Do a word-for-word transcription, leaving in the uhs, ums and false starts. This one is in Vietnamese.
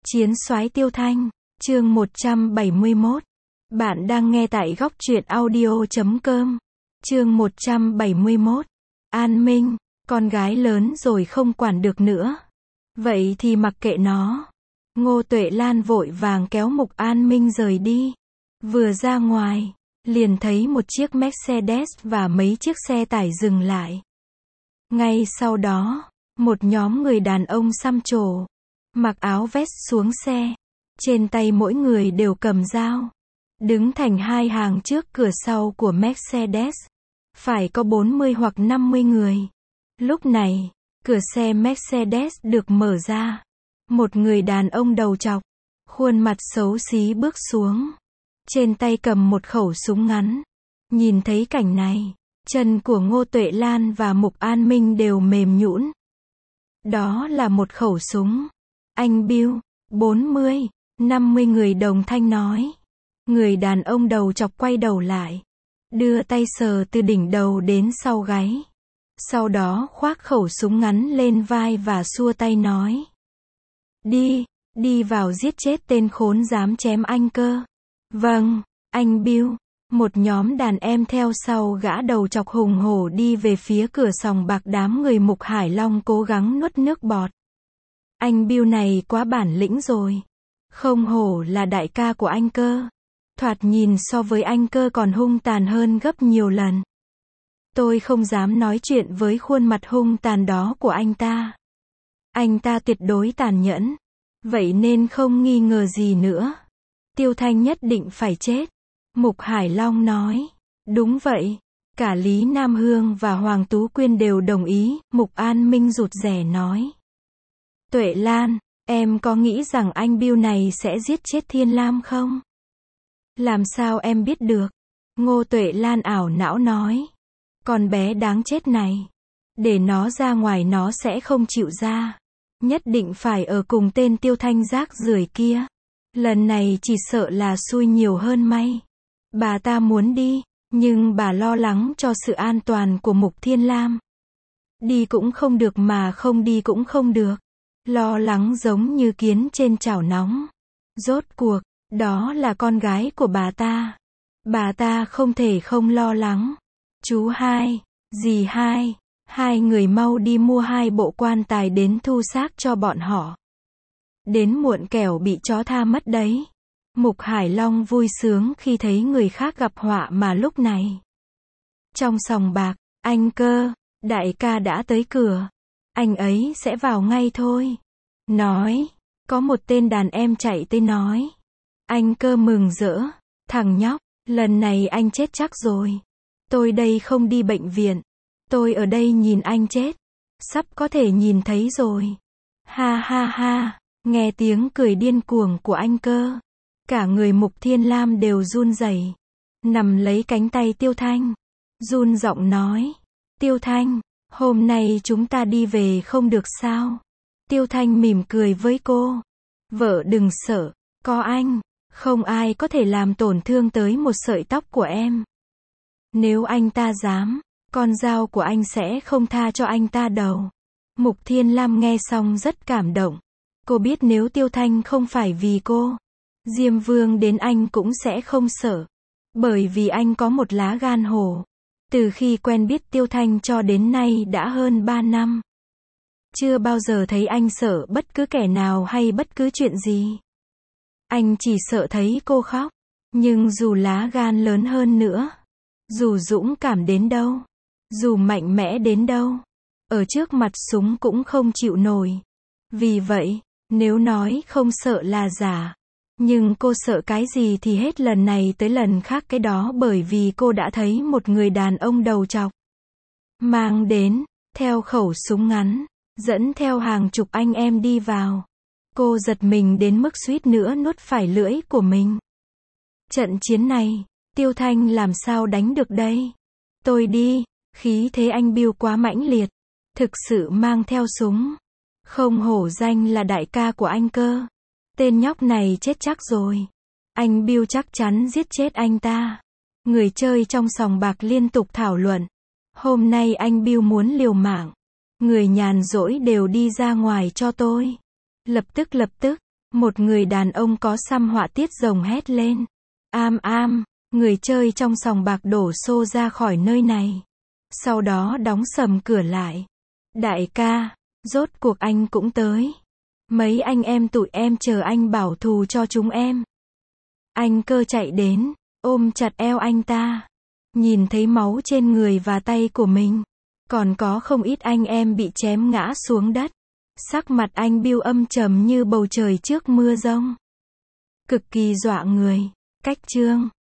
Chiến soái Tiêu Thanh, chương một trăm bảy mươi mốt. Bạn đang nghe tại góc truyện audio chấm com. Chương một trăm bảy mươi mốt. An Minh, con gái lớn rồi không quản được nữa. Vậy thì mặc kệ nó. Ngô Tuệ Lan vội vàng kéo Mục An Minh rời đi. Vừa ra ngoài, liền thấy một chiếc Mercedes và mấy chiếc xe tải dừng lại. Ngay sau đó, một nhóm người đàn ông xăm trổ, mặc áo vest xuống xe. Trên tay mỗi người đều cầm dao. Đứng thành hai hàng trước cửa sau của Mercedes. Phải có bốn mươi hoặc năm mươi người. Lúc này, cửa xe Mercedes được mở ra. Một người đàn ông đầu trọc, khuôn mặt xấu xí bước xuống. Trên tay cầm một khẩu súng ngắn. Nhìn thấy cảnh này, chân của Ngô Tuệ Lan và Mục An Minh đều mềm nhũn. Đó là một khẩu súng. Anh Bill, bốn mươi, năm mươi người đồng thanh nói. Người đàn ông đầu chọc quay đầu lại. Đưa tay sờ từ đỉnh đầu đến sau gáy. Sau đó khoác khẩu súng ngắn lên vai và xua tay nói. Đi, đi vào giết chết tên khốn dám chém anh cơ. Vâng, anh Bill. Một nhóm đàn em theo sau gã đầu chọc hùng hổ đi về phía cửa sòng bạc. Đám người Mục Hải Long cố gắng nuốt nước bọt. Anh Bill này quá bản lĩnh rồi. Không hổ là đại ca của anh cơ. Thoạt nhìn so với anh cơ còn hung tàn hơn gấp nhiều lần. Tôi không dám nói chuyện với khuôn mặt hung tàn đó của anh ta. Anh ta tuyệt đối tàn nhẫn. Vậy nên không nghi ngờ gì nữa. Tiêu Thanh nhất định phải chết. Mục Hải Long nói. Đúng vậy. Cả Lý Nam Hương và Hoàng Tú Quyên đều đồng ý. Mục An Minh rụt rè nói. Tuệ Lan, em có nghĩ rằng anh Bill này sẽ giết chết Thiên Lam không? Làm sao em biết được? Ngô Tuệ Lan ảo não nói. Con bé đáng chết này. Để nó ra ngoài nó sẽ không chịu ra. Nhất định phải ở cùng tên Tiêu Thanh rác rưởi kia. Lần này chỉ sợ là xui nhiều hơn may. Bà ta muốn đi, nhưng bà lo lắng cho sự an toàn của Mục Thiên Lam. Đi cũng không được mà không đi cũng không được. Lo lắng giống như kiến trên chảo nóng. Rốt cuộc, đó là con gái của bà ta. Bà ta không thể không lo lắng. Chú hai, dì hai, hai người mau đi mua hai bộ quan tài đến thu xác cho bọn họ. Đến muộn kẻo bị chó tha mất đấy. Mục Hải Long vui sướng khi thấy người khác gặp họa mà lúc này. Trong sòng bạc, anh cơ, đại ca đã tới cửa. Anh ấy sẽ vào ngay thôi. Nói, có một tên đàn em chạy tới nói. Anh cơ mừng rỡ, thằng nhóc, lần này anh chết chắc rồi. Tôi đây không đi bệnh viện. Tôi ở đây nhìn anh chết. Sắp có thể nhìn thấy rồi. Ha ha ha, nghe tiếng cười điên cuồng của anh cơ. Cả người Mục Thiên Lam đều run rẩy, nằm lấy cánh tay Tiêu Thanh. Run giọng nói. Tiêu Thanh, hôm nay chúng ta đi về không được sao? Tiêu Thanh mỉm cười với cô. Vợ đừng sợ, có anh, không ai có thể làm tổn thương tới một sợi tóc của em. Nếu anh ta dám, con dao của anh sẽ không tha cho anh ta đâu. Mục Thiên Lam nghe xong rất cảm động. Cô biết nếu Tiêu Thanh không phải vì cô, Diêm Vương đến anh cũng sẽ không sợ. Bởi vì anh có một lá gan hổ. Từ khi quen biết Tiêu Thanh cho đến nay đã hơn ba năm. Chưa bao giờ thấy anh sợ bất cứ kẻ nào hay bất cứ chuyện gì. Anh chỉ sợ thấy cô khóc. Nhưng dù lá gan lớn hơn nữa, dù dũng cảm đến đâu, dù mạnh mẽ đến đâu, ở trước mặt súng cũng không chịu nổi. Vì vậy, nếu nói không sợ là giả. Nhưng cô sợ cái gì thì hết lần này tới lần khác cái đó, bởi vì cô đã thấy một người đàn ông đầu trọc. Mang đến, theo khẩu súng ngắn, dẫn theo hàng chục anh em đi vào. Cô giật mình đến mức suýt nữa nuốt phải lưỡi của mình. Trận chiến này, Tiêu Thanh làm sao đánh được đây? Tôi đi, khí thế anh Bill quá mãnh liệt. Thực sự mang theo súng. Không hổ danh là đại ca của anh cơ. Tên nhóc này chết chắc rồi. Anh Bill chắc chắn giết chết anh ta. Người chơi trong sòng bạc liên tục thảo luận. Hôm nay anh Bill muốn liều mạng. Người nhàn rỗi đều đi ra ngoài cho tôi. Lập tức lập tức, Một người đàn ông có xăm họa tiết rồng hét lên. Am am, người chơi trong sòng bạc đổ xô ra khỏi nơi này. Sau đó đóng sầm cửa lại. Đại ca, rốt cuộc anh cũng tới. Mấy anh em tụi em chờ anh bảo thù cho chúng em. Anh Cơ chạy đến, ôm chặt eo anh ta. Nhìn thấy máu trên người và tay của mình. Còn có không ít anh em bị chém ngã xuống đất. Sắc mặt anh Bill âm trầm như bầu trời trước mưa giông. Cực kỳ dọa người. Cách chương